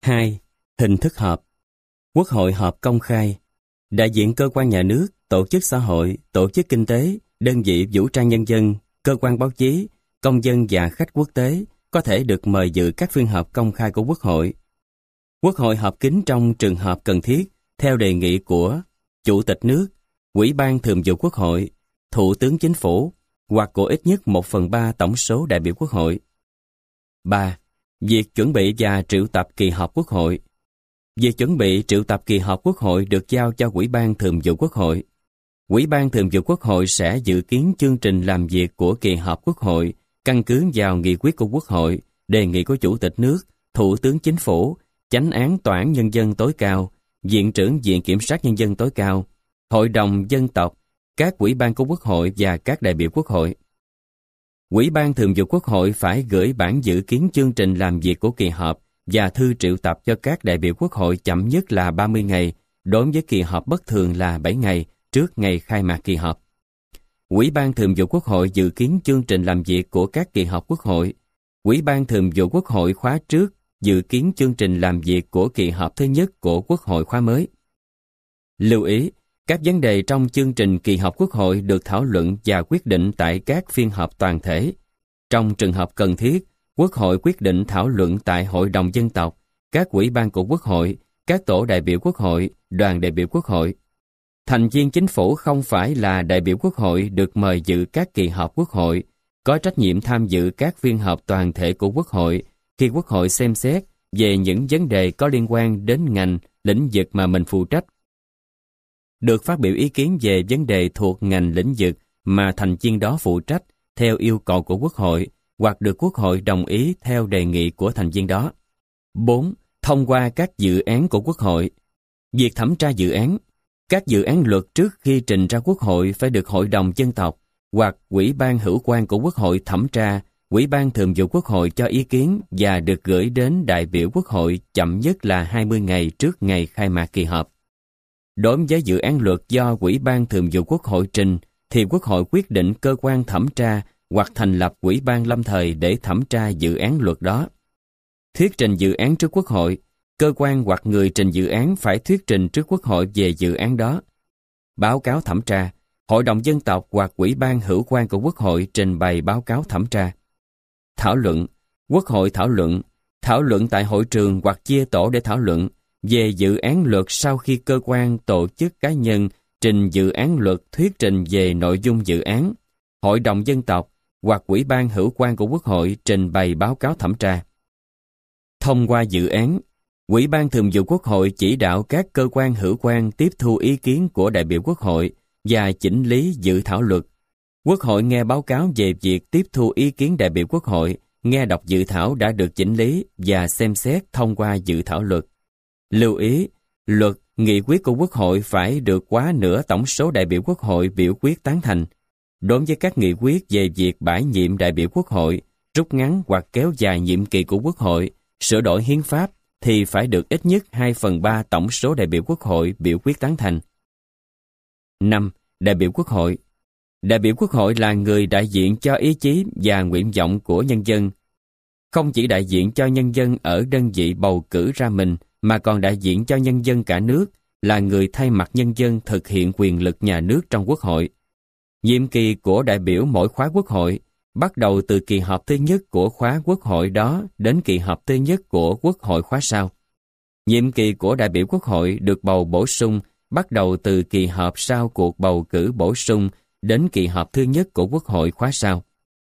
2. Hình thức họp. Quốc hội họp công khai. Đại diện cơ quan nhà nước, tổ chức xã hội, tổ chức kinh tế, đơn vị vũ trang nhân dân, cơ quan báo chí, công dân và khách quốc tế có thể được mời dự các phiên họp công khai của Quốc hội. Quốc hội họp kín trong trường hợp cần thiết theo đề nghị của Chủ tịch nước, Ủy ban Thường vụ Quốc hội, Thủ tướng Chính phủ hoặc của ít nhất 1/3 tổng số đại biểu Quốc hội. 3. Việc chuẩn bị và triệu tập kỳ họp Quốc hội. Việc chuẩn bị triệu tập kỳ họp Quốc hội được giao cho Ủy ban Thường vụ Quốc hội. Ủy ban Thường vụ Quốc hội sẽ dự kiến chương trình làm việc của kỳ họp Quốc hội căn cứ vào nghị quyết của Quốc hội, đề nghị của Chủ tịch nước, Thủ tướng Chính phủ, Chánh án Tòa án Nhân dân tối cao, Viện trưởng Viện Kiểm sát Nhân dân tối cao, Hội đồng Dân tộc, các ủy ban của Quốc hội và các đại biểu Quốc hội. Ủy ban Thường vụ Quốc hội phải gửi bản dự kiến chương trình làm việc của kỳ họp và thư triệu tập cho các đại biểu Quốc hội chậm nhất là 30 ngày, đối với kỳ họp bất thường là 7 ngày trước ngày khai mạc kỳ họp. Ủy ban Thường vụ Quốc hội dự kiến chương trình làm việc của các kỳ họp Quốc hội. Ủy ban Thường vụ Quốc hội khóa trước dự kiến chương trình làm việc của kỳ họp thứ nhất của Quốc hội khóa mới. Lưu ý, các vấn đề trong chương trình kỳ họp Quốc hội được thảo luận và quyết định tại các phiên họp toàn thể. Trong trường hợp cần thiết, Quốc hội quyết định thảo luận tại Hội đồng Dân tộc, các ủy ban của Quốc hội, các tổ đại biểu Quốc hội, đoàn đại biểu Quốc hội. Thành viên chính phủ không phải là đại biểu Quốc hội được mời dự các kỳ họp Quốc hội, có trách nhiệm tham dự các phiên họp toàn thể của Quốc hội khi Quốc hội xem xét về những vấn đề có liên quan đến ngành, lĩnh vực mà mình phụ trách. Được phát biểu ý kiến về vấn đề thuộc ngành lĩnh vực mà thành viên đó phụ trách theo yêu cầu của Quốc hội hoặc được Quốc hội đồng ý theo đề nghị của thành viên đó. 4. Thông qua các dự án của Quốc hội. Việc thẩm tra dự án. Các dự án luật trước khi trình ra Quốc hội phải được Hội đồng Dân tộc hoặc Ủy ban hữu quan của Quốc hội thẩm tra, Ủy ban Thường vụ Quốc hội cho ý kiến và được gửi đến đại biểu Quốc hội chậm nhất là 20 ngày trước ngày khai mạc kỳ họp. Đối với dự án luật do Ủy ban Thường vụ Quốc hội trình, thì Quốc hội quyết định cơ quan thẩm tra hoặc thành lập Ủy ban lâm thời để thẩm tra dự án luật đó. Thuyết trình dự án trước Quốc hội. Cơ quan hoặc người trình dự án phải thuyết trình trước Quốc hội về dự án đó. Báo cáo thẩm tra. Hội đồng Dân tộc hoặc Ủy ban hữu quan của Quốc hội trình bày báo cáo thẩm tra. Thảo luận. Quốc hội thảo luận tại hội trường hoặc chia tổ để thảo luận về dự án luật sau khi cơ quan, tổ chức cá nhân trình dự án luật thuyết trình về nội dung dự án. Hội đồng Dân tộc hoặc Ủy ban hữu quan của Quốc hội trình bày báo cáo thẩm tra. Thông qua dự án. Ủy ban Thường vụ Quốc hội chỉ đạo các cơ quan hữu quan tiếp thu ý kiến của đại biểu Quốc hội và chỉnh lý dự thảo luật. Quốc hội nghe báo cáo về việc tiếp thu ý kiến đại biểu Quốc hội, nghe đọc dự thảo đã được chỉnh lý và xem xét thông qua dự thảo luật. Lưu ý, luật, nghị quyết của Quốc hội phải được quá nửa tổng số đại biểu Quốc hội biểu quyết tán thành. Đối với các nghị quyết về việc bãi nhiệm đại biểu Quốc hội, rút ngắn hoặc kéo dài nhiệm kỳ của Quốc hội, sửa đổi hiến pháp, thì phải được ít nhất 2/3 tổng số đại biểu Quốc hội biểu quyết tán thành. 5. Đại biểu Quốc hội. Đại biểu Quốc hội là người đại diện cho ý chí và nguyện vọng của nhân dân. Không chỉ đại diện cho nhân dân ở đơn vị bầu cử ra mình, mà còn đại diện cho nhân dân cả nước, là người thay mặt nhân dân thực hiện quyền lực nhà nước trong Quốc hội. Nhiệm kỳ của đại biểu mỗi khóa Quốc hội bắt đầu từ kỳ họp thứ nhất của khóa Quốc hội đó đến kỳ họp thứ nhất của Quốc hội khóa sau. Nhiệm kỳ của đại biểu Quốc hội được bầu bổ sung bắt đầu từ kỳ họp sau cuộc bầu cử bổ sung đến kỳ họp thứ nhất của Quốc hội khóa sau.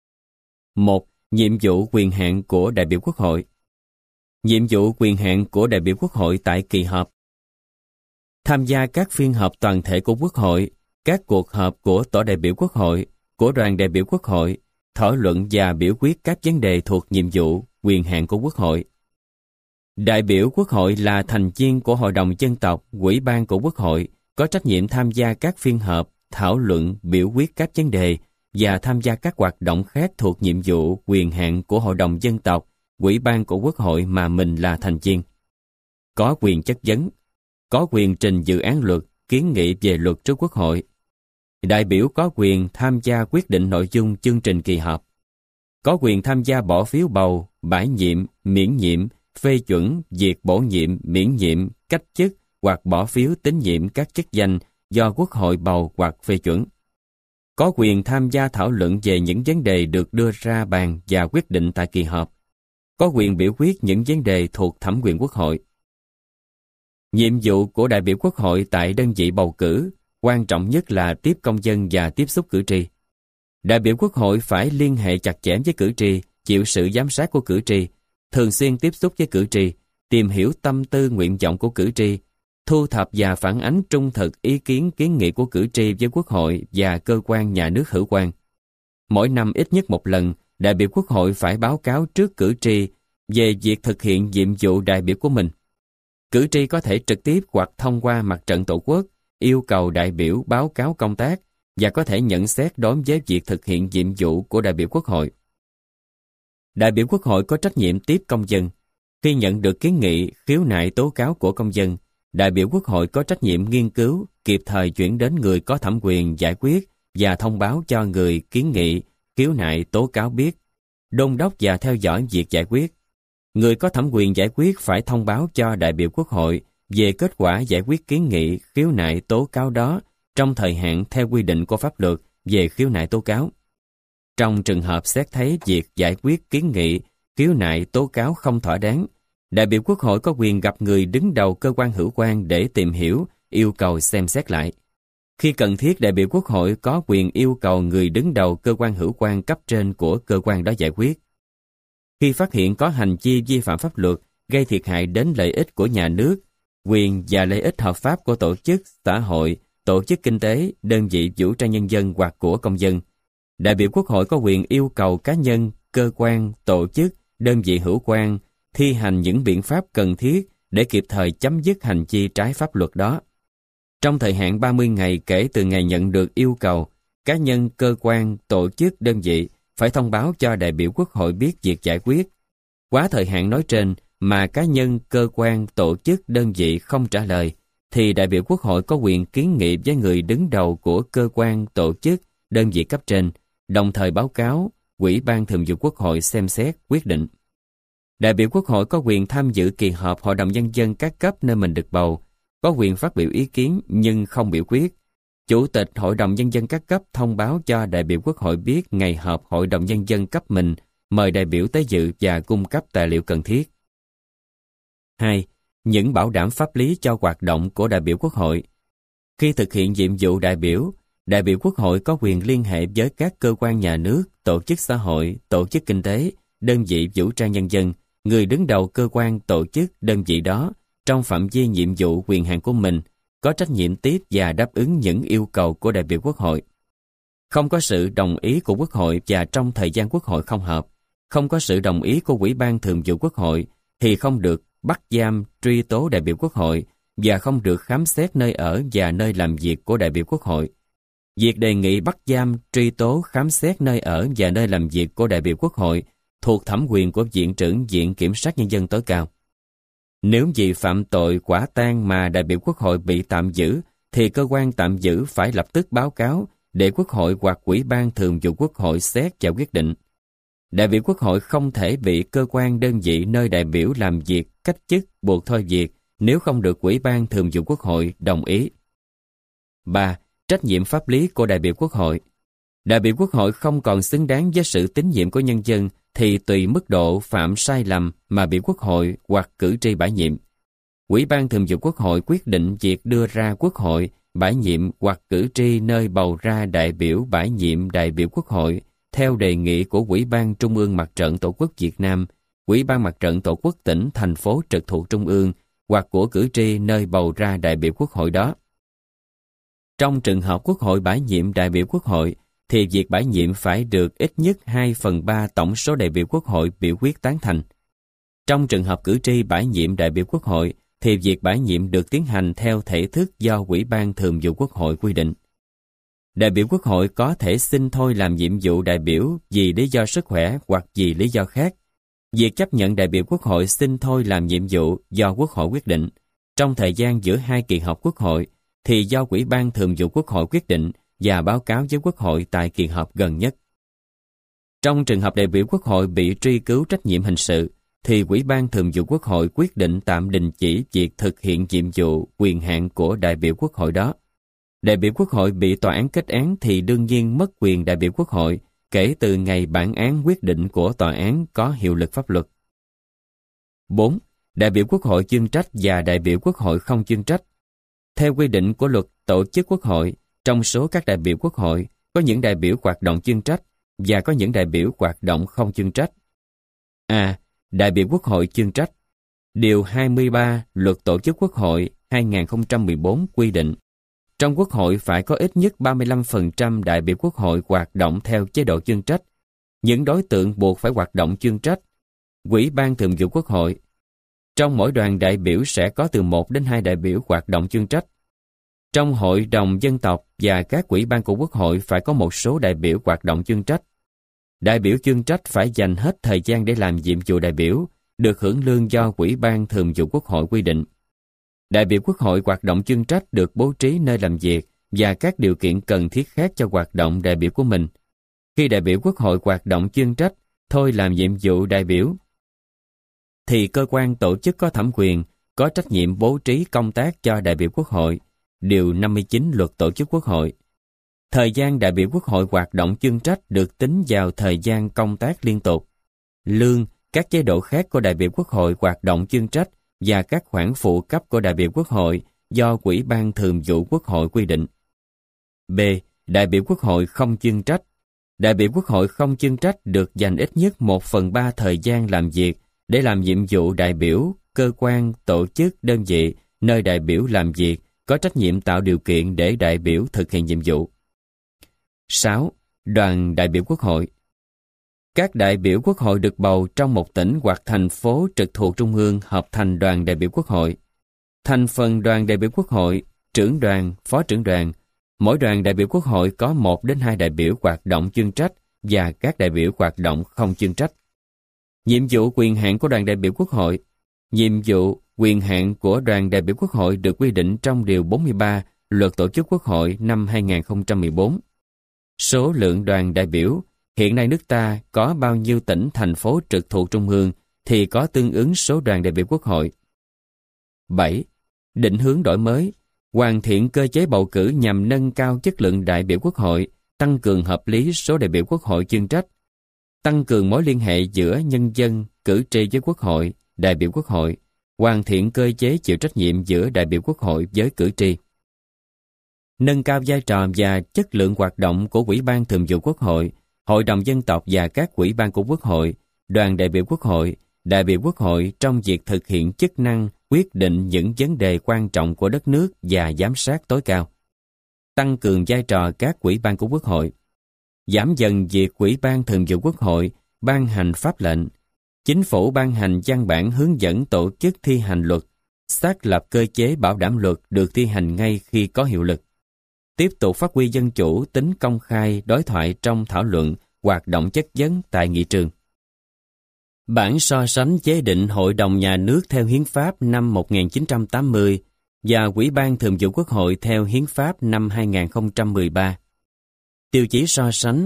1. Nhiệm vụ quyền hạn của đại biểu Quốc hội. Nhiệm vụ quyền hạn của đại biểu Quốc hội tại kỳ họp. Tham gia các phiên họp toàn thể của Quốc hội, các cuộc họp của tổ đại biểu Quốc hội, của đoàn đại biểu Quốc hội, thảo luận và biểu quyết các vấn đề thuộc nhiệm vụ, quyền hạn của Quốc hội. Đại biểu Quốc hội là thành viên của Hội đồng Dân tộc, Ủy ban của Quốc hội, có trách nhiệm tham gia các phiên họp, thảo luận, biểu quyết các vấn đề và tham gia các hoạt động khác thuộc nhiệm vụ, quyền hạn của Hội đồng Dân tộc, Ủy ban của Quốc hội mà mình là thành viên. Có quyền chất vấn, có quyền trình dự án luật, kiến nghị về luật trước Quốc hội. Đại biểu có quyền tham gia quyết định nội dung chương trình kỳ họp. Có quyền tham gia bỏ phiếu bầu, bãi nhiệm, miễn nhiệm phê chuẩn, việc bổ nhiệm, miễn nhiệm, cách chức hoặc bỏ phiếu tín nhiệm các chức danh do Quốc hội bầu hoặc phê chuẩn. Có quyền tham gia thảo luận về những vấn đề được đưa ra bàn và quyết định tại kỳ họp. Có quyền biểu quyết những vấn đề thuộc thẩm quyền Quốc hội. Nhiệm vụ của đại biểu Quốc hội tại đơn vị bầu cử, quan trọng nhất là tiếp công dân và tiếp xúc cử tri. Đại biểu Quốc hội phải liên hệ chặt chẽ với cử tri, chịu sự giám sát của cử tri, thường xuyên tiếp xúc với cử tri, tìm hiểu tâm tư nguyện vọng của cử tri, thu thập và phản ánh trung thực ý kiến kiến nghị của cử tri với Quốc hội và cơ quan nhà nước hữu quan. Mỗi năm ít nhất một lần, đại biểu Quốc hội phải báo cáo trước cử tri về việc thực hiện nhiệm vụ đại biểu của mình. Cử tri có thể trực tiếp hoặc thông qua mặt trận Tổ quốc yêu cầu đại biểu báo cáo công tác và có thể nhận xét đối với việc thực hiện nhiệm vụ của đại biểu Quốc hội. Đại biểu Quốc hội có trách nhiệm tiếp công dân. Khi nhận được kiến nghị, khiếu nại tố cáo của công dân, đại biểu Quốc hội có trách nhiệm nghiên cứu, kịp thời chuyển đến người có thẩm quyền giải quyết và thông báo cho người kiến nghị, khiếu nại tố cáo biết, đôn đốc và theo dõi việc giải quyết. Người có thẩm quyền giải quyết phải thông báo cho đại biểu Quốc hội về kết quả giải quyết kiến nghị, khiếu nại tố cáo đó trong thời hạn theo quy định của pháp luật về khiếu nại tố cáo. Trong trường hợp xét thấy việc giải quyết kiến nghị, khiếu nại tố cáo không thỏa đáng, đại biểu Quốc hội có quyền gặp người đứng đầu cơ quan hữu quan để tìm hiểu, yêu cầu xem xét lại. Khi cần thiết, đại biểu Quốc hội có quyền yêu cầu người đứng đầu cơ quan hữu quan cấp trên của cơ quan đó giải quyết. Khi phát hiện có hành vi vi phạm pháp luật, gây thiệt hại đến lợi ích của nhà nước, quyền và lợi ích hợp pháp của tổ chức, xã hội, tổ chức kinh tế, đơn vị vũ trang nhân dân hoặc của công dân, đại biểu Quốc hội có quyền yêu cầu cá nhân, cơ quan, tổ chức, đơn vị hữu quan thi hành những biện pháp cần thiết để kịp thời chấm dứt hành vi trái pháp luật đó. Trong thời hạn 30 ngày kể từ ngày nhận được yêu cầu, cá nhân, cơ quan, tổ chức, đơn vị phải thông báo cho đại biểu Quốc hội biết việc giải quyết. Quá thời hạn nói trên mà cá nhân, cơ quan, tổ chức, đơn vị không trả lời, thì đại biểu Quốc hội có quyền kiến nghị với người đứng đầu của cơ quan, tổ chức, đơn vị cấp trên, đồng thời báo cáo Ủy ban Thường vụ Quốc hội xem xét quyết định. Đại biểu Quốc hội có quyền tham dự kỳ họp Hội đồng Nhân dân các cấp nơi mình được bầu, có quyền phát biểu ý kiến nhưng không biểu quyết. Chủ tịch Hội đồng Nhân dân các cấp thông báo cho đại biểu Quốc hội biết ngày họp Hội đồng Nhân dân cấp mình, mời đại biểu tới dự và cung cấp tài liệu cần thiết. 2. Những bảo đảm pháp lý cho hoạt động của đại biểu Quốc hội. Khi thực hiện nhiệm vụ đại biểu Quốc hội có quyền liên hệ với các cơ quan nhà nước, tổ chức xã hội, tổ chức kinh tế, đơn vị vũ trang nhân dân, người đứng đầu cơ quan, tổ chức, đơn vị đó, trong phạm vi nhiệm vụ quyền hạn của mình, có trách nhiệm tiếp và đáp ứng những yêu cầu của đại biểu Quốc hội. Không có sự đồng ý của Quốc hội và trong thời gian Quốc hội không họp, không có sự đồng ý của Ủy ban Thường vụ Quốc hội thì không được bắt giam, truy tố đại biểu Quốc hội và không được khám xét nơi ở và nơi làm việc của đại biểu Quốc hội. Việc đề nghị bắt giam, truy tố, khám xét nơi ở và nơi làm việc của đại biểu Quốc hội thuộc thẩm quyền của Viện trưởng Viện Kiểm sát Nhân dân tối cao. Nếu vì phạm tội quả tang mà đại biểu Quốc hội bị tạm giữ, thì cơ quan tạm giữ phải lập tức báo cáo để Quốc hội hoặc Ủy ban Thường vụ Quốc hội xét và quyết định. Đại biểu Quốc hội không thể bị cơ quan đơn vị nơi đại biểu làm việc cách chức, buộc thôi việc nếu không được Ủy ban Thường vụ Quốc hội đồng ý. 3. Trách nhiệm pháp lý của đại biểu Quốc hội. Đại biểu Quốc hội không còn xứng đáng với sự tín nhiệm của nhân dân thì tùy mức độ phạm sai lầm mà bị Quốc hội hoặc cử tri bãi nhiệm. Ủy ban Thường vụ Quốc hội quyết định việc đưa ra Quốc hội bãi nhiệm hoặc cử tri nơi bầu ra đại biểu bãi nhiệm đại biểu Quốc hội theo đề nghị của Ủy ban Trung ương Mặt trận Tổ quốc Việt Nam, Ủy ban Mặt trận Tổ quốc tỉnh, thành phố trực thuộc Trung ương hoặc của cử tri nơi bầu ra đại biểu Quốc hội đó. Trong trường hợp Quốc hội bãi nhiệm đại biểu Quốc hội, thì việc bãi nhiệm phải được ít nhất 2/3 tổng số đại biểu Quốc hội biểu quyết tán thành. Trong trường hợp cử tri bãi nhiệm đại biểu Quốc hội, thì việc bãi nhiệm được tiến hành theo thể thức do Ủy ban Thường vụ Quốc hội quy định. Đại biểu Quốc hội có thể xin thôi làm nhiệm vụ đại biểu vì lý do sức khỏe hoặc vì lý do khác. Việc chấp nhận đại biểu Quốc hội xin thôi làm nhiệm vụ do Quốc hội quyết định trong thời gian giữa hai kỳ họp Quốc hội thì do Ủy ban Thường vụ Quốc hội quyết định và báo cáo với Quốc hội tại kỳ họp gần nhất. Trong trường hợp đại biểu Quốc hội bị truy cứu trách nhiệm hình sự, thì Ủy ban Thường vụ Quốc hội quyết định tạm đình chỉ việc thực hiện nhiệm vụ quyền hạn của đại biểu Quốc hội đó. Đại biểu Quốc hội bị tòa án kết án thì đương nhiên mất quyền đại biểu Quốc hội kể từ ngày bản án quyết định của tòa án có hiệu lực pháp luật. 4. Đại biểu Quốc hội chuyên trách và đại biểu Quốc hội không chuyên trách. Theo quy định của luật tổ chức Quốc hội, trong số các đại biểu Quốc hội, có những đại biểu hoạt động chuyên trách và có những đại biểu hoạt động không chuyên trách. A. Đại biểu Quốc hội chuyên trách. Điều 23 Luật Tổ chức Quốc hội 2014 quy định, trong Quốc hội phải có ít nhất 35% đại biểu Quốc hội hoạt động theo chế độ chuyên trách. Những đối tượng buộc phải hoạt động chuyên trách. Ủy ban Thường vụ Quốc hội. Trong mỗi đoàn đại biểu sẽ có từ 1 đến 2 đại biểu hoạt động chuyên trách. Trong Hội đồng Dân tộc và các ủy ban của Quốc hội phải có một số đại biểu hoạt động chuyên trách. Đại biểu chuyên trách phải dành hết thời gian để làm nhiệm vụ đại biểu, được hưởng lương do Ủy ban Thường vụ Quốc hội quy định. Đại biểu Quốc hội hoạt động chuyên trách được bố trí nơi làm việc và các điều kiện cần thiết khác cho hoạt động đại biểu của mình. Khi đại biểu Quốc hội hoạt động chuyên trách, thôi làm nhiệm vụ đại biểu, thì cơ quan tổ chức có thẩm quyền, có trách nhiệm bố trí công tác cho đại biểu Quốc hội. Điều 59 Luật Tổ chức Quốc hội. Thời gian đại biểu Quốc hội hoạt động chuyên trách được tính vào thời gian công tác liên tục. Lương, các chế độ khác của đại biểu Quốc hội hoạt động chuyên trách và các khoản phụ cấp của đại biểu Quốc hội do Ủy ban Thường vụ Quốc hội quy định. B. Đại biểu Quốc hội không chuyên trách. Đại biểu Quốc hội không chuyên trách được dành ít nhất 1/3 thời gian làm việc để làm nhiệm vụ đại biểu, cơ quan, tổ chức, đơn vị, nơi đại biểu làm việc, có trách nhiệm tạo điều kiện để đại biểu thực hiện nhiệm vụ. 6. Đoàn đại biểu Quốc hội. Các đại biểu Quốc hội được bầu trong một tỉnh hoặc thành phố trực thuộc Trung ương hợp thành đoàn đại biểu Quốc hội. Thành phần đoàn đại biểu Quốc hội, trưởng đoàn, phó trưởng đoàn. Mỗi đoàn đại biểu Quốc hội có 1 đến 2 đại biểu hoạt động chuyên trách và các đại biểu hoạt động không chuyên trách. Nhiệm vụ quyền hạn của đoàn đại biểu Quốc hội. Nhiệm vụ quyền hạn của đoàn đại biểu Quốc hội được quy định trong Điều 43 Luật Tổ chức Quốc hội năm 2014. Số lượng đoàn đại biểu. Hiện nay nước ta có bao nhiêu tỉnh, thành phố trực thuộc Trung ương thì có tương ứng số đoàn đại biểu Quốc hội. 7. Định hướng đổi mới. Hoàn thiện cơ chế bầu cử nhằm nâng cao chất lượng đại biểu Quốc hội, tăng cường hợp lý số đại biểu Quốc hội chuyên trách, tăng cường mối liên hệ giữa nhân dân, cử tri với Quốc hội, đại biểu Quốc hội, hoàn thiện cơ chế chịu trách nhiệm giữa đại biểu Quốc hội với cử tri. Nâng cao vai trò và chất lượng hoạt động của Ủy ban Thường vụ Quốc hội, Hội đồng Dân tộc và các ủy ban của Quốc hội, đoàn đại biểu Quốc hội trong việc thực hiện chức năng quyết định những vấn đề quan trọng của đất nước và giám sát tối cao. Tăng cường vai trò các ủy ban của Quốc hội. Giảm dần việc Ủy ban Thường vụ Quốc hội ban hành pháp lệnh. Chính phủ ban hành văn bản hướng dẫn tổ chức thi hành luật, xác lập cơ chế bảo đảm luật được thi hành ngay khi có hiệu lực. Tiếp tục phát huy dân chủ, tính công khai, đối thoại trong thảo luận, hoạt động chất vấn tại nghị trường. Bản so sánh chế định Hội đồng Nhà nước theo Hiến pháp năm 1980 và Ủy ban Thường vụ Quốc hội theo Hiến pháp năm 2013. Tiêu chí so sánh.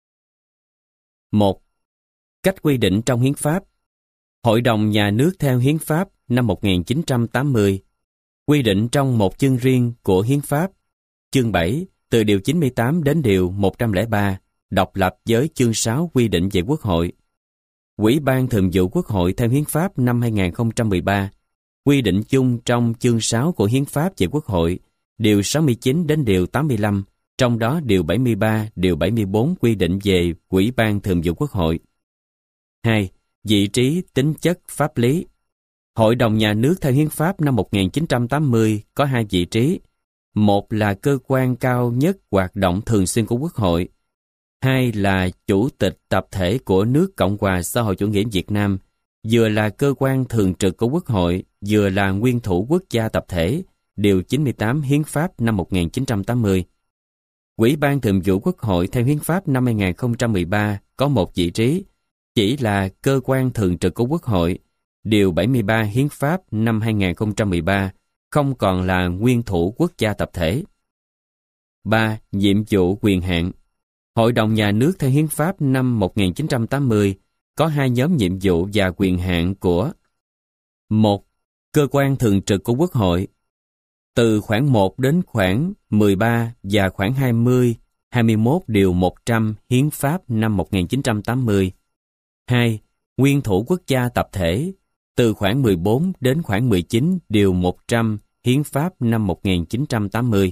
1. Cách quy định trong Hiến pháp. Hội đồng Nhà nước theo Hiến pháp năm 1980 quy định trong một chương riêng của Hiến pháp, chương 7, từ điều 98 đến điều 103, độc lập với chương 6 quy định về Quốc hội. Ủy ban Thường vụ Quốc hội theo Hiến pháp năm 2013 quy định chung trong chương 6 của Hiến pháp về Quốc hội, điều 69 đến điều 85, trong đó điều 73, điều 74 quy định về Ủy ban Thường vụ Quốc hội. 2. Vị trí, tính chất, pháp lý. Hội đồng Nhà nước theo Hiến pháp năm 1980 có 2 vị trí. Một là cơ quan cao nhất hoạt động thường xuyên của Quốc hội. 2 là Chủ tịch tập thể của nước Cộng hòa Xã hội Chủ nghĩa Việt Nam, vừa là cơ quan thường trực của Quốc hội, vừa là nguyên thủ quốc gia tập thể, điều 98 Hiến pháp năm 1980. Ủy ban Thường vụ Quốc hội theo Hiến pháp năm 2013 có 1 vị trí, chỉ là cơ quan thường trực của Quốc hội, điều 73 Hiến pháp năm 2013, không còn là nguyên thủ quốc gia tập thể. 3. Nhiệm vụ quyền hạn. Hội đồng Nhà nước theo Hiến pháp năm 1980 có hai nhóm nhiệm vụ và quyền hạn của: 1. Cơ quan thường trực của Quốc hội. Từ khoản 1 đến khoản 13 và khoản 20, 21 điều 100 Hiến pháp năm 1980. 2. Nguyên thủ quốc gia tập thể. Từ khoản 14 đến khoản 19 điều 100 Hiến pháp năm 1980.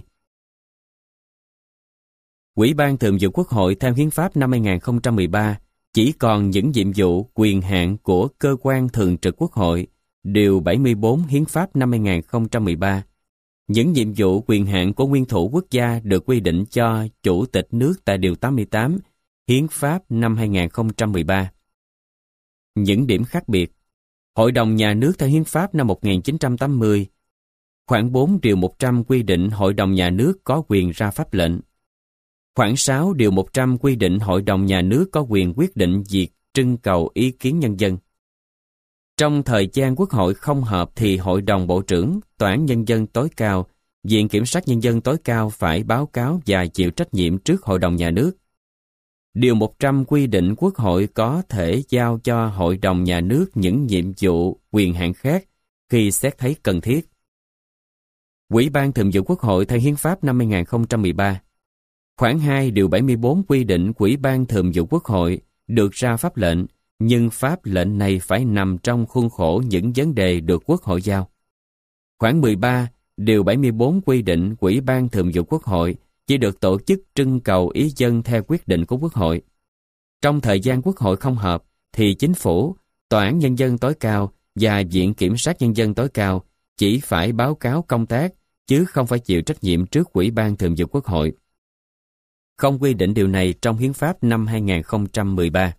Ủy ban Thường vụ Quốc hội theo Hiến pháp năm 2013 chỉ còn những nhiệm vụ, quyền hạn của cơ quan thường trực Quốc hội, điều 74 Hiến pháp năm 2013. Những nhiệm vụ, quyền hạn của nguyên thủ quốc gia được quy định cho Chủ tịch nước tại điều 88 Hiến pháp năm 2013. Những điểm khác biệt: Hội đồng Nhà nước theo Hiến pháp năm 1980, khoản 4 điều 100 quy định Hội đồng Nhà nước có quyền ra pháp lệnh. Khoản 6 điều 100 quy định Hội đồng Nhà nước có quyền quyết định việc trưng cầu ý kiến nhân dân. Trong thời gian Quốc hội không họp thì Hội đồng Bộ trưởng, Tòa án Nhân dân tối cao, Viện Kiểm sát Nhân dân tối cao phải báo cáo và chịu trách nhiệm trước Hội đồng Nhà nước. Điều 100 quy định Quốc hội có thể giao cho Hội đồng Nhà nước những nhiệm vụ, quyền hạn khác khi xét thấy cần thiết. Ủy ban Thường vụ Quốc hội theo Hiến pháp năm 2013. Khoản 2 điều 74 quy định Ủy ban Thường vụ Quốc hội được ra pháp lệnh, nhưng pháp lệnh này phải nằm trong khuôn khổ những vấn đề được Quốc hội giao. Khoản 13 điều 74 quy định Ủy ban Thường vụ Quốc hội chỉ được tổ chức trưng cầu ý dân theo quyết định của Quốc hội. Trong thời gian Quốc hội không họp thì Chính phủ, Tòa án Nhân dân tối cao và Viện Kiểm sát Nhân dân tối cao chỉ phải báo cáo công tác chứ không phải chịu trách nhiệm trước Ủy ban Thường vụ Quốc hội. Không quy định điều này trong Hiến pháp năm 2013.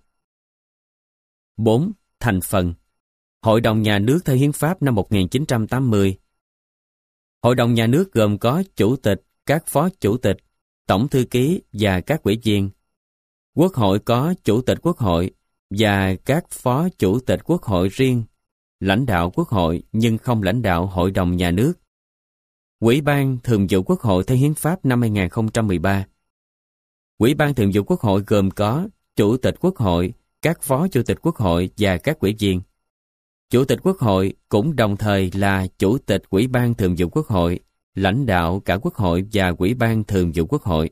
4. Thành phần. Hội đồng Nhà nước theo Hiến pháp năm 1980. Hội đồng Nhà nước gồm có Chủ tịch, các Phó Chủ tịch, Tổng Thư ký và các ủy viên. Quốc hội có Chủ tịch Quốc hội và các Phó Chủ tịch Quốc hội riêng, lãnh đạo Quốc hội nhưng không lãnh đạo Hội đồng Nhà nước. Ủy ban Thường vụ Quốc hội theo Hiến pháp năm 2013. Ủy ban Thường vụ Quốc hội gồm có Chủ tịch Quốc hội, các Phó Chủ tịch Quốc hội và các ủy viên. Chủ tịch Quốc hội cũng đồng thời là Chủ tịch Ủy ban Thường vụ Quốc hội, lãnh đạo cả Quốc hội và Ủy ban Thường vụ Quốc hội.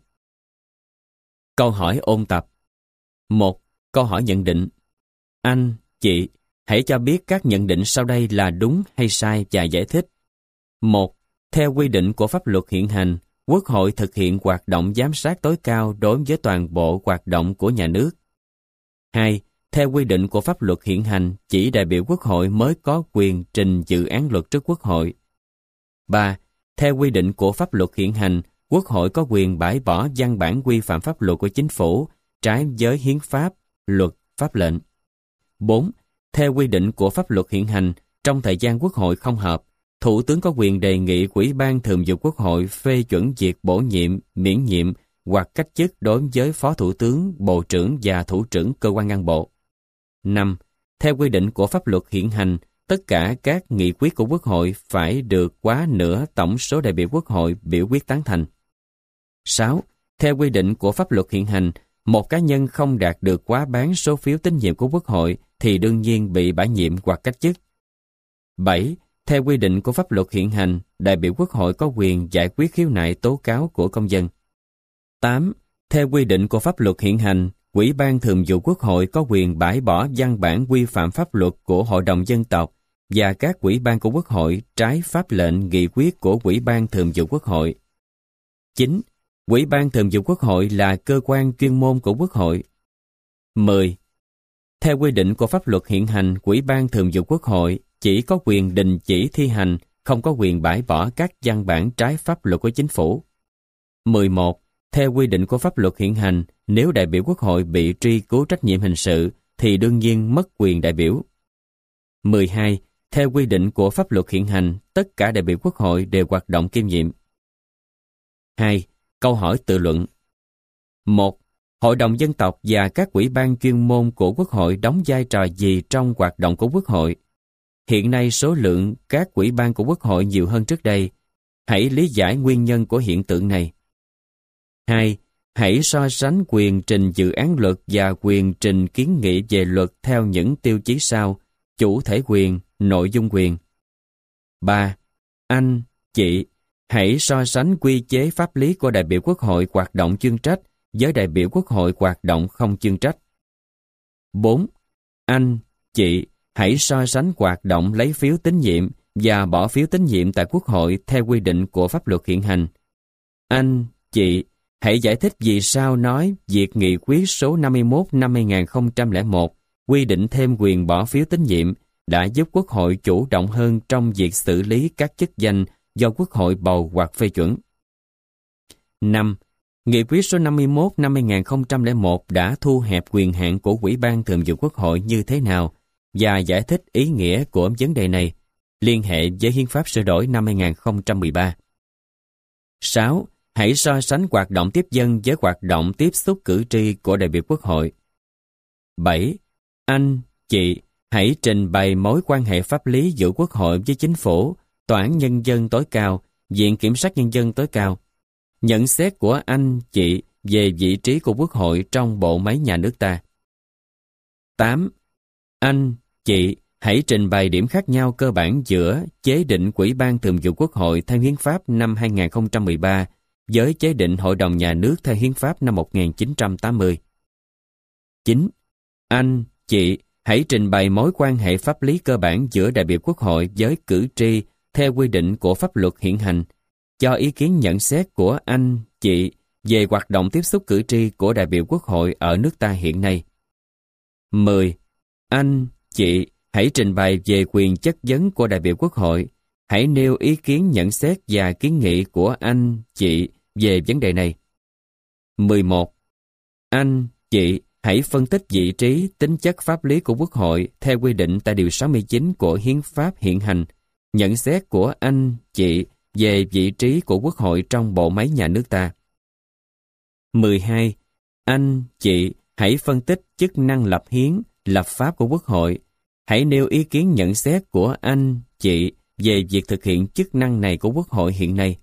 Câu hỏi ôn tập. 1. Câu hỏi nhận định. Anh, chị, hãy cho biết các nhận định sau đây là đúng hay sai và giải thích. 1. Theo quy định của pháp luật hiện hành, Quốc hội thực hiện hoạt động giám sát tối cao đối với toàn bộ hoạt động của nhà nước. 2. Theo quy định của pháp luật hiện hành, chỉ đại biểu Quốc hội mới có quyền trình dự án luật trước Quốc hội. 3. Theo quy định của pháp luật hiện hành, Quốc hội có quyền bãi bỏ văn bản quy phạm pháp luật của Chính phủ, trái với hiến pháp, luật, pháp lệnh. 4. Theo quy định của pháp luật hiện hành, trong thời gian Quốc hội không họp, Thủ tướng có quyền đề nghị Ủy ban Thường vụ Quốc hội phê chuẩn việc bổ nhiệm, miễn nhiệm hoặc cách chức đối với Phó Thủ tướng, Bộ trưởng và Thủ trưởng cơ quan ngang bộ. 5. Theo quy định của pháp luật hiện hành, tất cả các nghị quyết của Quốc hội phải được quá nửa tổng số đại biểu Quốc hội biểu quyết tán thành. 6. Theo quy định của pháp luật hiện hành, một cá nhân không đạt được quá bán số phiếu tín nhiệm của Quốc hội thì đương nhiên bị bãi nhiệm hoặc cách chức. 7. Theo quy định của pháp luật hiện hành, đại biểu Quốc hội có quyền giải quyết khiếu nại tố cáo của công dân. 8. Theo quy định của pháp luật hiện hành, Ủy ban Thường vụ Quốc hội có quyền bãi bỏ văn bản quy phạm pháp luật của Hội đồng Dân tộc và các ủy ban của Quốc hội trái pháp lệnh nghị quyết của Ủy ban Thường vụ Quốc hội. 9. Ủy ban Thường vụ Quốc hội là cơ quan chuyên môn của Quốc hội. 10. Theo quy định của pháp luật hiện hành, Ủy ban Thường vụ Quốc hội chỉ có quyền đình chỉ thi hành, không có quyền bãi bỏ các văn bản trái pháp luật của Chính phủ. 11. Theo quy định của pháp luật hiện hành, nếu đại biểu Quốc hội bị truy cứu trách nhiệm hình sự thì đương nhiên mất quyền đại biểu. 12. Theo quy định của pháp luật hiện hành, tất cả đại biểu Quốc hội đều hoạt động kiêm nhiệm. 2. Câu hỏi tự luận. 1. Hội đồng Dân tộc và các ủy ban chuyên môn của Quốc hội đóng vai trò gì trong hoạt động của Quốc hội? Hiện nay số lượng các ủy ban của Quốc hội nhiều hơn trước đây. Hãy lý giải nguyên nhân của hiện tượng này. 2. hãy so sánh quyền trình dự án luật và quyền trình kiến nghị về luật theo những tiêu chí sau: chủ thể quyền, nội dung quyền. 3. Anh, chị, hãy so sánh quy chế pháp lý của đại biểu Quốc hội hoạt động chuyên trách với đại biểu Quốc hội hoạt động không chuyên trách. 4. Anh, chị, hãy so sánh hoạt động lấy phiếu tín nhiệm và bỏ phiếu tín nhiệm tại Quốc hội theo quy định của pháp luật hiện hành. Anh, chị, hãy giải thích vì sao nói việc nghị quyết số 51 năm 2001 quy định thêm quyền bỏ phiếu tín nhiệm đã giúp Quốc hội chủ động hơn trong việc xử lý các chức danh do Quốc hội bầu hoặc phê chuẩn. 5. Nghị quyết số 51 năm 2001 đã thu hẹp quyền hạn của Ủy ban Thường vụ Quốc hội như thế nào và giải thích ý nghĩa của vấn đề này, liên hệ với Hiến pháp sửa đổi năm 2013. 6. Hãy so sánh hoạt động tiếp dân với hoạt động tiếp xúc cử tri của đại biểu Quốc hội. 7. Anh, chị, hãy trình bày mối quan hệ pháp lý giữa Quốc hội với Chính phủ, Tòa án Nhân dân tối cao, Viện Kiểm sát Nhân dân tối cao. Nhận xét của anh, chị về vị trí của Quốc hội trong bộ máy nhà nước ta. 8. Anh, chị, hãy trình bày điểm khác nhau cơ bản giữa chế định Ủy ban Thường vụ Quốc hội theo Hiến pháp năm 2013 với chế định Hội đồng Nhà nước theo Hiến pháp năm 1980. 9. Anh, chị, hãy trình bày mối quan hệ pháp lý cơ bản giữa đại biểu Quốc hội với cử tri theo quy định của pháp luật hiện hành, cho ý kiến nhận xét của anh, chị về hoạt động tiếp xúc cử tri của đại biểu Quốc hội ở nước ta hiện nay. 10. Anh, chị, hãy trình bày về quyền chất vấn của đại biểu Quốc hội. Hãy nêu ý kiến nhận xét và kiến nghị của anh, chị về vấn đề này. 11. Anh, chị, hãy phân tích vị trí, tính chất pháp lý của Quốc hội theo quy định tại Điều 69 của Hiến pháp hiện hành, nhận xét của anh, chị về vị trí của Quốc hội trong bộ máy nhà nước ta. 12. Anh, chị, hãy phân tích chức năng lập hiến, lập pháp của Quốc hội. Hãy nêu ý kiến nhận xét của anh, chị về việc thực hiện chức năng này của Quốc hội hiện nay.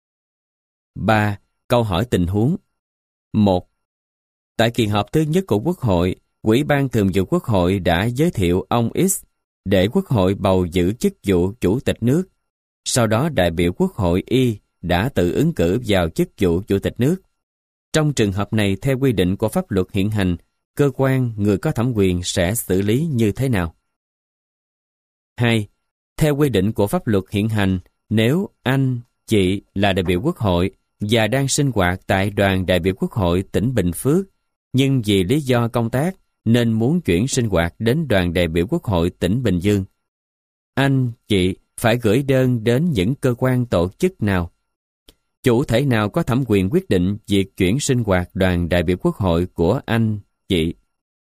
3. Câu hỏi tình huống. 1. Tại kỳ họp thứ nhất của Quốc hội, Ủy ban Thường vụ Quốc hội đã giới thiệu ông X để Quốc hội bầu giữ chức vụ Chủ tịch nước. Sau đó đại biểu Quốc hội Y đã tự ứng cử vào chức vụ Chủ tịch nước. Trong trường hợp này, theo quy định của pháp luật hiện hành, cơ quan, người có thẩm quyền sẽ xử lý như thế nào? 2. Theo quy định của pháp luật hiện hành, nếu anh, chị là đại biểu Quốc hội và đang sinh hoạt tại đoàn đại biểu Quốc hội tỉnh Bình Phước, nhưng vì lý do công tác nên muốn chuyển sinh hoạt đến đoàn đại biểu Quốc hội tỉnh Bình Dương, anh, chị phải gửi đơn đến những cơ quan tổ chức nào? Chủ thể nào có thẩm quyền quyết định việc chuyển sinh hoạt đoàn đại biểu Quốc hội của anh, chị?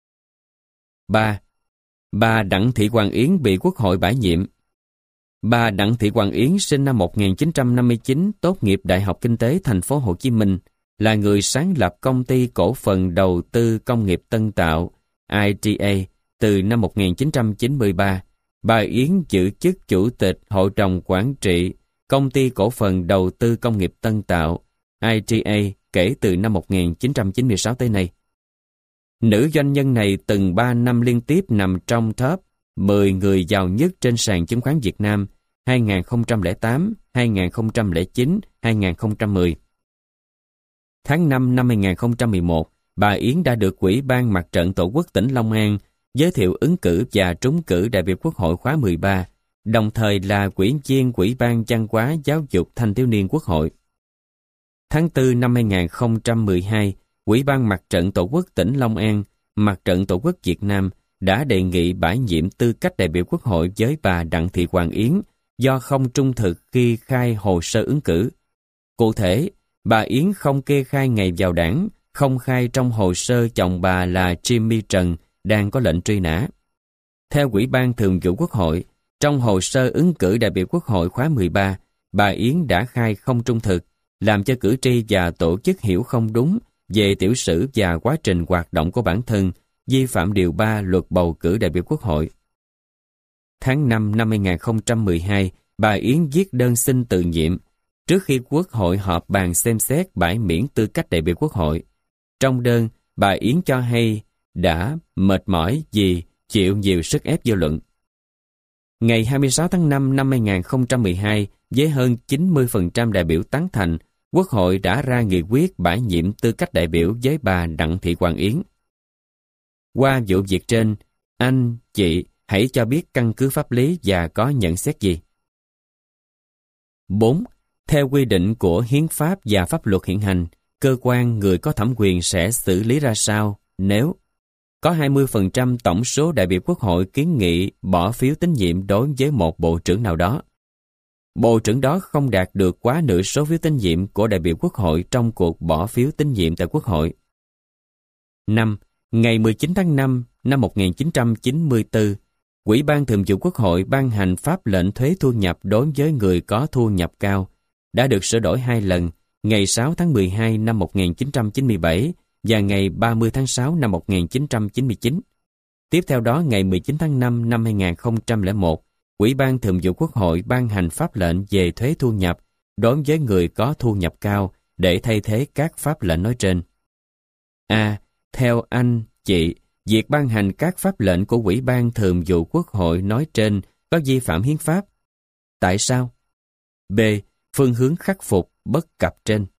3. Bà Đặng Thị Hoàng Yến bị Quốc hội bãi nhiệm. Bà Đặng Thị Hoàng Yến sinh năm 1959, tốt nghiệp Đại học Kinh tế Thành phố Hồ Chí Minh, là người sáng lập công ty cổ phần đầu tư công nghiệp Tân Tạo ITA từ năm 1993. Bà Yến giữ chức Chủ tịch Hội đồng Quản trị Công ty cổ phần đầu tư công nghiệp Tân Tạo ITA kể từ năm 1996 tới nay. Nữ doanh nhân này từng 3 năm liên tiếp nằm trong top 10 người giàu nhất trên sàn chứng khoán Việt Nam 2008, 2009, 2010. Tháng 5 năm 2011, bà Yến đã được Ủy ban Mặt trận Tổ quốc tỉnh Long An giới thiệu ứng cử và trúng cử đại biểu Quốc hội khóa 13, đồng thời là ủy viên Ủy ban Văn hóa Giáo dục Thanh thiếu niên Quốc hội. Tháng 4 năm 2012, Ủy ban Mặt trận Tổ quốc tỉnh Long An, Mặt trận Tổ quốc Việt Nam đã đề nghị bãi nhiệm tư cách đại biểu Quốc hội với bà Đặng Thị Hoàng Yến do không trung thực khi khai hồ sơ ứng cử. Cụ thể, bà Yến không kê khai ngày vào đảng, không khai trong hồ sơ chồng bà là Jimmy Trần đang có lệnh truy nã. Theo Ủy ban Thường vụ Quốc hội, trong hồ sơ ứng cử đại biểu Quốc hội khóa 13, bà Yến đã khai không trung thực, làm cho cử tri và tổ chức hiểu không đúng về tiểu sử và quá trình hoạt động của bản thân, vi phạm điều 3 luật bầu cử đại biểu Quốc hội. Tháng 5 năm 2012, bà Yến viết đơn xin từ nhiệm. Trước khi Quốc hội họp bàn xem xét bãi miễn tư cách đại biểu Quốc hội, Trong đơn, bà Yến cho hay đã mệt mỏi vì chịu nhiều sức ép dư luận. Ngày 26 tháng 5 năm 2012, với hơn 90% đại biểu tán thành, Quốc hội đã ra nghị quyết bãi nhiệm tư cách đại biểu với bà Đặng Thị Hoàng Yến. Qua vụ việc trên, anh, chị hãy cho biết căn cứ pháp lý và có nhận xét gì. 4. Theo quy định của hiến pháp và pháp luật hiện hành, cơ quan người có thẩm quyền sẽ xử lý ra sao nếu có 20% tổng số đại biểu Quốc hội kiến nghị bỏ phiếu tín nhiệm đối với một bộ trưởng nào đó. Bộ trưởng đó không đạt được quá nửa số phiếu tín nhiệm của đại biểu Quốc hội trong cuộc bỏ phiếu tín nhiệm tại Quốc hội. 5. Ngày 19 tháng 5 năm 1994, Ủy ban Thường vụ Quốc hội ban hành pháp lệnh thuế thu nhập đối với người có thu nhập cao, đã được sửa đổi 2 lần, ngày 6 tháng 12 năm 1997 và ngày 30 tháng 6 năm 1999. Tiếp theo đó, ngày 19 tháng 5 năm 2001, Ủy ban Thường vụ Quốc hội ban hành pháp lệnh về thuế thu nhập đối với người có thu nhập cao để thay thế các pháp lệnh nói trên. A. Theo anh, chị, việc ban hành các pháp lệnh của Ủy ban Thường vụ Quốc hội nói trên có vi phạm hiến pháp. Tại sao? B. Phương hướng khắc phục bất cập trên.